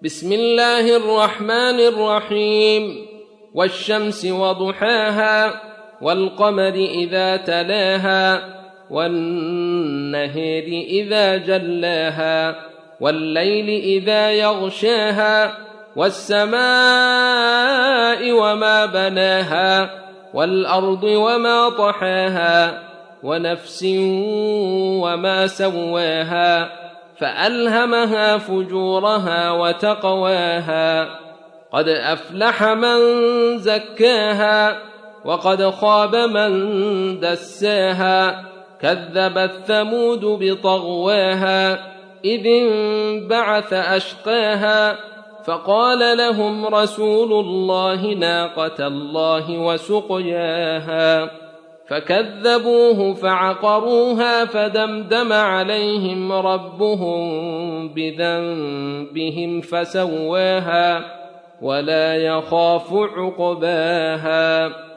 بسم الله الرحمن الرحيم. والشمس وضحاها والقمر إذا تلاها والنهر إذا جلاها والليل إذا يغشاها والسماء وما بناها والأرض وما طحاها ونفس وما سواها فألهمها فجورها وتقواها قد أفلح من زكاها وقد خاب من دساها كذبت ثمود بطغواها إذ انبعث أشقاها فقال لهم رسول الله ناقة الله وسقياها فكذبوه فعقروها فدمدم عليهم ربهم بذنبهم فسواها ولا يخاف عقباها.